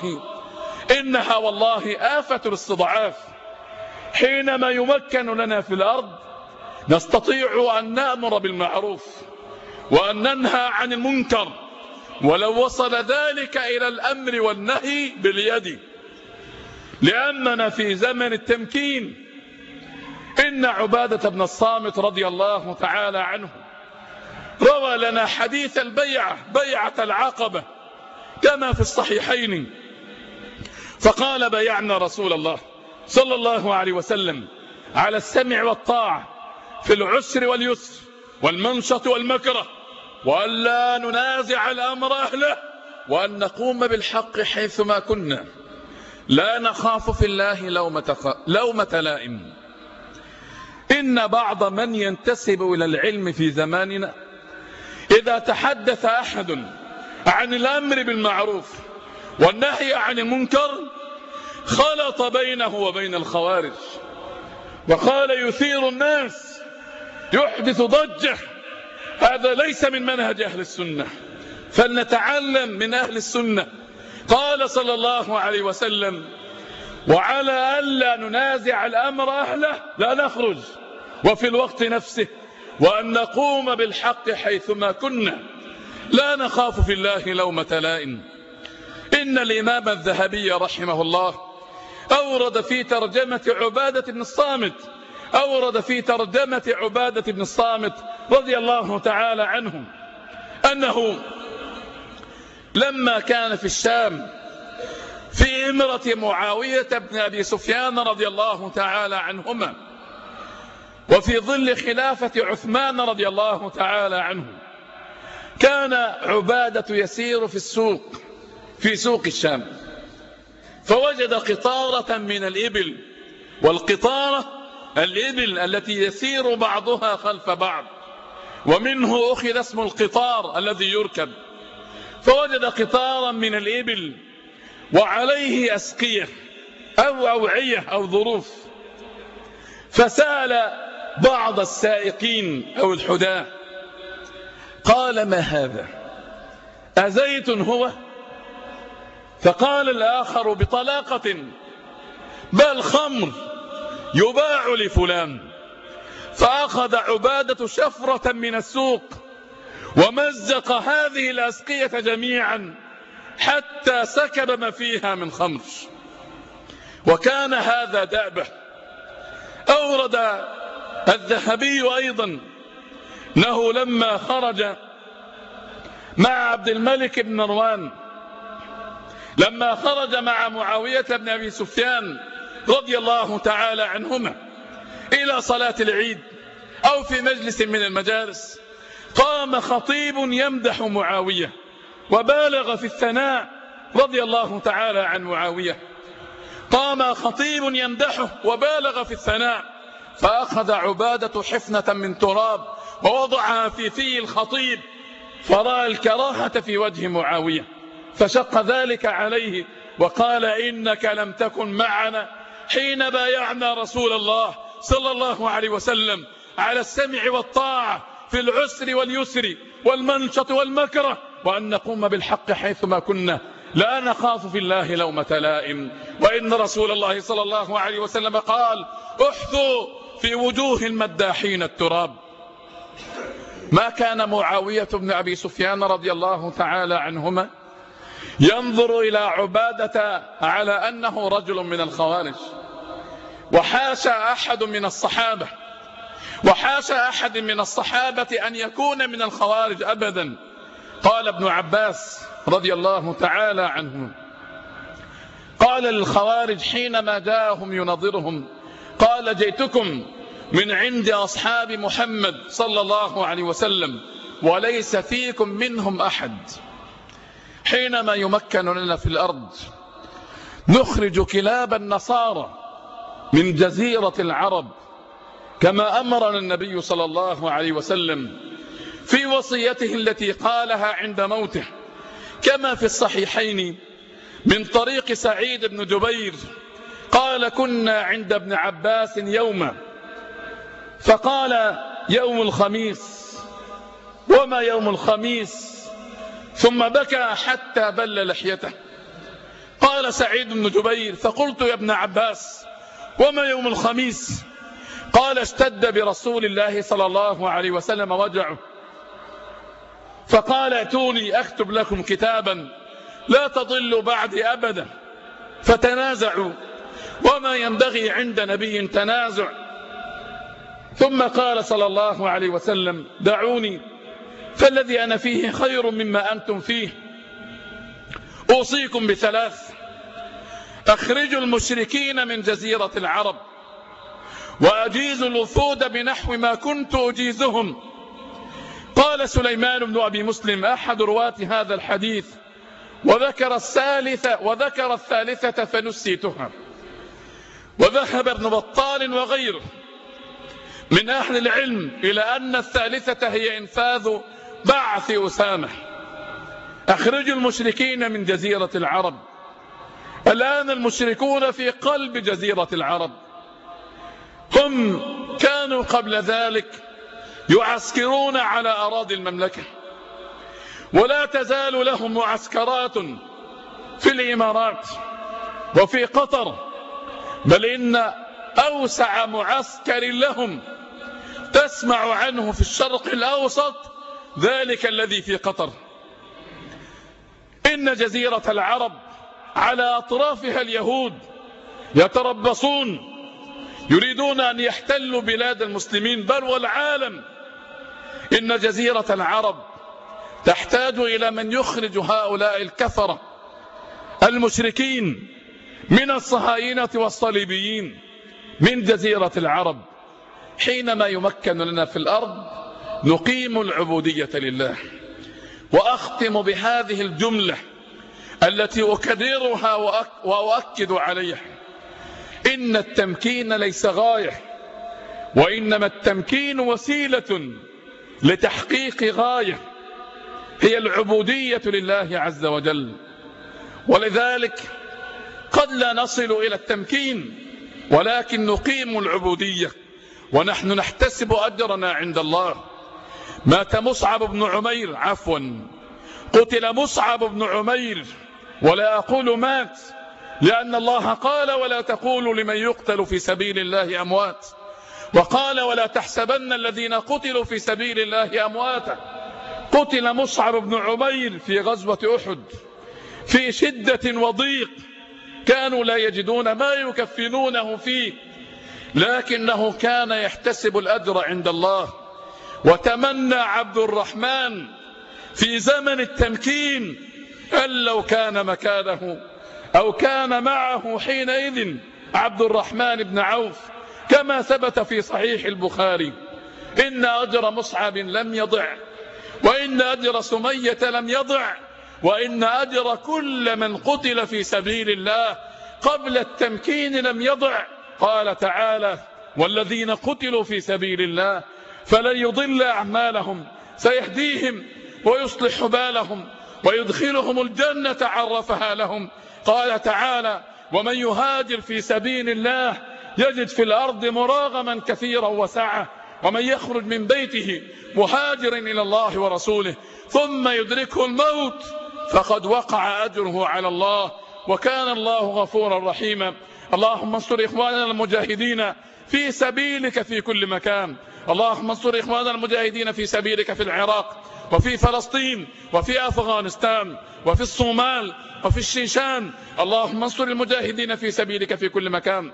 والله آفة الاستضعاف. حينما يمكن لنا في الأرض نستطيع أن نأمر بالمعروف وأن ننهى عن المنكر، ولو وصل ذلك إلى الأمر والنهي باليد، لأننا في زمن التمكين. إن عبادة بن الصامت رضي الله تعالى عنه روى لنا حديث بيعة العقبة كما في الصحيحين، فقال: بيعنا رسول الله صلى الله عليه وسلم على السمع والطاعة في العسر واليسر والمنشط والمكره، وأن لا ننازع الأمر أهله، وأن نقوم بالحق حيثما كنا، لا نخاف في الله لومة لائم. إن بعض من ينتسب إلى العلم في زماننا إذا تحدث أحد عن الأمر بالمعروف والنهي عن المنكر خلط بينه وبين الخوارج، وقال: يثير الناس، يحدث ضجة. هذا ليس من منهج أهل السنة، فلنتعلم من أهل السنة. قال صلى الله عليه وسلم: وعلى ألا ننازع الأمر أهله لا نخرج، وفي الوقت نفسه وأن نقوم بالحق حيثما كنا، لا نخاف في الله لومة لائم. إن الإمام الذهبي رحمه الله أورد في ترجمة عبادة بن الصامت رضي الله تعالى عنه أنه لما كان في الشام في إمرة معاوية بن أبي سفيان رضي الله تعالى عنهما، وفي ظل خلافة عثمان رضي الله تعالى عنه، كان عبادة يسير في سوق الشام، فوجد قطارة من الإبل والقطارة الإبل التي يسير بعضها خلف بعض، ومنه أخذ اسم القطار الذي يركب. فوجد قطارا من الإبل وعليه أسقية أو أوعية أو ظروف، فسأل بعض السائقين أو الحداة قال: ما هذا؟ أزيت هو؟ فقال الآخر بطلاقة: بل خمر يباع لفلان. فأخذ عبادة شفرة من السوق ومزق هذه الأسقية جميعا حتى سكب ما فيها من خمر، وكان هذا دأبه. أورد الذهبي أيضا أنه لما خرج مع عبد الملك بن مروان، لما خرج مع معاوية بن أبي سفيان رضي الله تعالى عنهما إلى صلاة العيد أو في مجلس من المجالس، قام خطيب يمدح معاوية وبالغ في الثناء رضي الله تعالى عن معاوية. قام خطيب يمدحه وبالغ في الثناء، فأخذ عبادة حفنة من تراب ووضعها في الخطيب، فرأى الكراهة في وجه معاوية فشق ذلك عليه وقال: إنك لم تكن معنا حين بايعنا رسول الله صلى الله عليه وسلم على السمع والطاعة في العسر واليسر والمنشط والمكره، وأن نقوم بالحق حيثما كنا، لا نخاف في الله لومة لائم. وإن رسول الله صلى الله عليه وسلم قال: احثوا في وجوه المداحين التراب. ما كان معاوية بن أبي سفيان رضي الله تعالى عنهما ينظر إلى عبادة على أنه رجل من الخوارج، وحاشا أحد من الصحابة أن يكون من الخوارج أبدا. قال ابن عباس رضي الله تعالى عنه: قال للخوارج حينما جاءهم ينظرهم: قال: جئتكم من عند أصحاب محمد صلى الله عليه وسلم وليس فيكم منهم أحد. حينما يمكن لنا في الأرض نخرج كلاب النصارى من جزيرة العرب كما أمرنا النبي صلى الله عليه وسلم في وصيته التي قالها عند موته، كما في الصحيحين من طريق سعيد بن جبير قال: كنا عند ابن عباس يوما فقال: يوم الخميس. وما يوم الخميس؟ ثم بكى حتى بل لحيته. قال سعيد بن جبير: فقلت: يا ابن عباس وما يوم الخميس؟ قال: اشتد برسول الله صلى الله عليه وسلم وجعه، فقال: ائتوني أكتب لكم كتابا لا تضلوا بعدي أبدا. فتنازعوا، وما ينبغي عند نبي تنازع. ثم قال صلى الله عليه وسلم: دعوني فالذي أنا فيه خير مما أنتم فيه. أوصيكم بثلاث: أخرجوا المشركين من جزيرة العرب، وأجيزوا الوفود بنحو ما كنت أجيزهم. قال سليمان بن أبي مسلم أحد رواة هذا الحديث: وذكر الثالثة فنسيتها. وذهب ابن بطال وغيره من أهل العلم إلى أن الثالثة هي إنفاذ بعث أسامة. أخرجوا المشركين من جزيرة العرب. الآن المشركون في قلب جزيرة العرب، هم كانوا قبل ذلك يعسكرون على أراضي المملكة، ولا تزال لهم معسكرات في الإمارات وفي قطر، بل إن أوسع معسكر لهم تسمع عنه في الشرق الأوسط ذلك الذي في قطر. إن جزيرة العرب على أطرافها اليهود يتربصون، يريدون أن يحتلوا بلاد المسلمين بل والعالم. إن جزيرة العرب تحتاج إلى من يخرج هؤلاء الكفرة المشركين من الصهاينة والصليبيين من جزيرة العرب. حينما يمكن لنا في الأرض نقيم العبودية لله. وأختم بهذه الجملة التي أكررها وأؤكد عليها: إن التمكين ليس غاية، وإنما التمكين وسيلة لتحقيق غاية هي العبودية لله عز وجل. ولذلك قد لا نصل إلى التمكين ولكن نقيم العبودية ونحن نحتسب أجرنا عند الله. مات مصعب بن عمير، قتل مصعب بن عمير، ولا أقول مات لأن الله قال ولا تقولوا لمن يقتل في سبيل الله أموات، وقال ولا تحسبن الذين قتلوا في سبيل الله أمواتا. قتل مصعب بن عمير في غزوة أحد في شدة وضيق، كانوا لا يجدون ما يكفنونه فيه، لكنه كان يحتسب الأجر عند الله. وتمنى عبد الرحمن في زمن التمكين أن لو كان مكانه أو كان معه حينئذ عبد الرحمن بن عوف، كما ثبت في صحيح البخاري: إن أجر مصعب لم يضع، وإن أجر سمية لم يضع، وإن أجر كل من قتل في سبيل الله قبل التمكين لم يضع. قال تعالى: والذين قتلوا في سبيل الله فلن يضل أعمالهم سيهديهم ويصلح بالهم ويدخلهم الجنة عرفها لهم. قال تعالى: ومن يهاجر في سبيل الله يجد في الأرض مراغما كثيرا وسعة، ومن يخرج من بيته مهاجرا إلى الله ورسوله ثم يدركه الموت فقد وقع أجره على الله، وكان الله غفورا رحيما. اللهم انصر إخواننا المجاهدين في سبيلك في كل مكان. اللهم انصر إخواننا المجاهدين في سبيلك في العراق وفي فلسطين وفي أفغانستان وفي الصومال وفي الشيشان. اللهم انصر المجاهدين في سبيلك في كل مكان.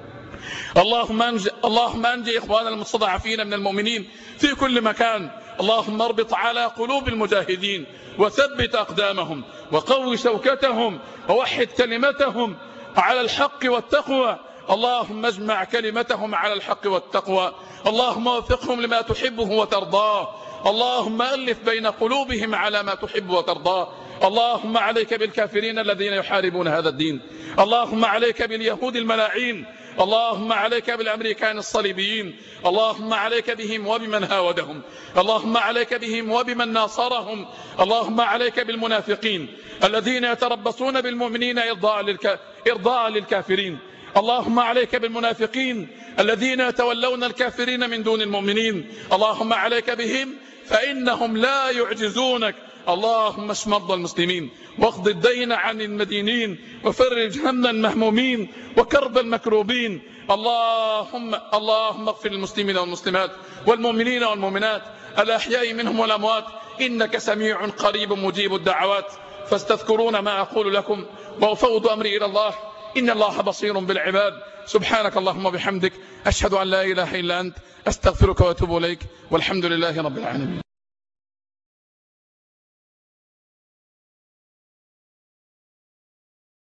اللهم أنجي إخواننا المستضعفين من المؤمنين في كل مكان. اللهم اربط على قلوب المجاهدين وثبت أقدامهم وقوي شوكتهم ووحد كلمتهم على الحق والتقوى. اللهم اجمع كلمتهم على الحق والتقوى. اللهم وفقهم لما تحبه وترضاه. اللهم ألف بين قلوبهم على ما تحب وترضاه. اللهم عليك بالكافرين الذين يحاربون هذا الدين. اللهم عليك باليهود الملاعين. اللهم عليك بالأمريكان الصليبيين. اللهم عليك بهم وبمن هاودهم. اللهم عليك بهم وبمن ناصرهم. اللهم عليك بالمنافقين الذين يتربصون بالمؤمنين إرضاء للكافرين. اللهم عليك بالمنافقين الذين يتولون الكافرين من دون المؤمنين. اللهم عليك بهم فإنهم لا يعجزونك. اللهم اشف مرضى المسلمين واقض الدين عن المدينين وفرج هم المهمومين وكرب المكروبين. اللهم اغفر للمسلمين والمسلمات والمؤمنين والمؤمنات الأحياء منهم والأموات، إنك سميع قريب مجيب الدعوات. فاستذكرون ما أقول لكم وأفوض أمري إلى الله، إن الله بصير بالعباد. سبحانك اللهم وبحمدك، أشهد أن لا إله إلا أنت، أستغفرك وأتوب إليك، والحمد لله رب العالمين.